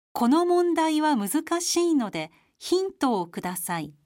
この問題は難しいのでヒントをください。